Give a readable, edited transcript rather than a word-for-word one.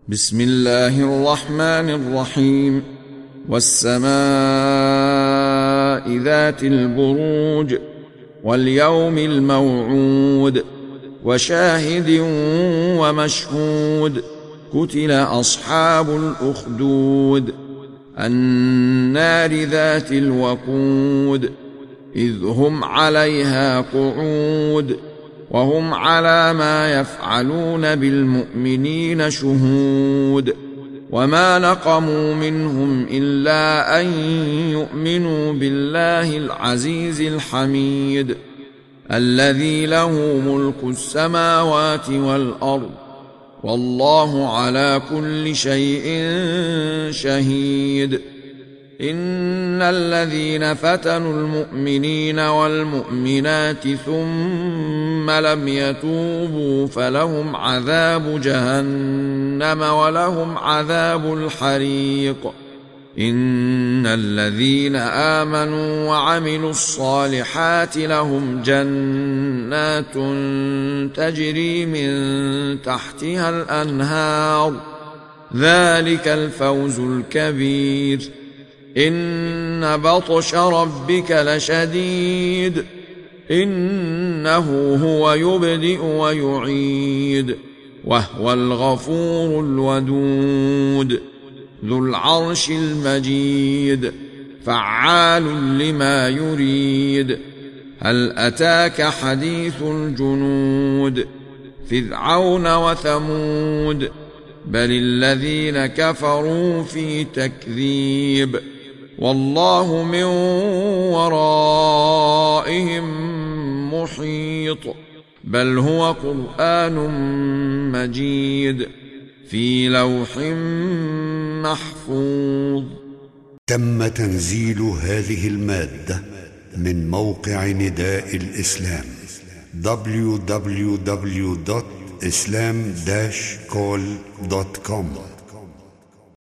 بسم الله الرحمن الرحيم. والسماء ذات البروج واليوم الموعود وشاهد ومشهود. قتل أصحاب الأخدود النار ذات الوقود إذ هم عليها قعود وهم على ما يفعلون بالمؤمنين شهود. وما نقموا منهم إلا أن يؤمنوا بالله العزيز الحميد الذي له ملك السماوات والأرض والله على كل شيء شهيد. إن الذين فتنوا المؤمنين والمؤمنات ثم لم يتوبوا فلهم عذاب جهنم ولهم عذاب الحريق. إن الذين آمنوا وعملوا الصالحات لهم جنات تجري من تحتها الأنهار ذلك الفوز الكبير. إن بطش ربك لشديد إنه هو يبدئ ويعيد وهو الغفور الودود ذو العرش المجيد فعال لما يريد. هل أتاك حديث الجنود فرعون وثمود بل الذين كفروا في تكذيب والله من ورائهم محيط. بل هو قرآن مجيد في لوح محفوظ. تم تنزيل هذه المادة من موقع نداء الإسلام www.islam-call.com